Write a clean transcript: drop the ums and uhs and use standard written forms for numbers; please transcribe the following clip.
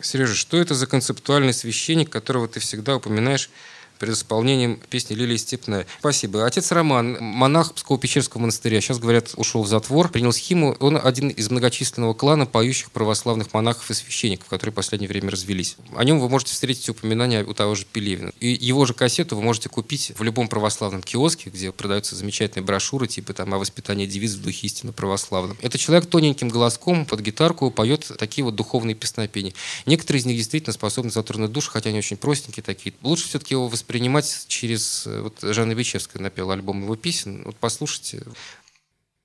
Сережа, что это за концептуальный священник, которого ты всегда упоминаешь перед исполнением песни «Лилия степная»? Спасибо. Отец Роман, монах Псково-Печерского монастыря, сейчас, говорят, ушел в затвор, принял схиму. Он один из многочисленного клана поющих православных монахов и священников, которые в последнее время развелись. О нем вы можете встретить упоминания у того же Пелевина. И его же кассету вы можете купить в любом православном киоске, где продаются замечательные брошюры, типа там о воспитании девиц в духе истинно православном. Это человек тоненьким голоском под гитарку поет такие вот духовные песнопения. Некоторые из них действительно способны затронуть душу, хотя они очень простенькие такие. Лучше все-таки его воспринимать через... Вот Жанна Бичевская напела альбом его песен. Вот послушайте.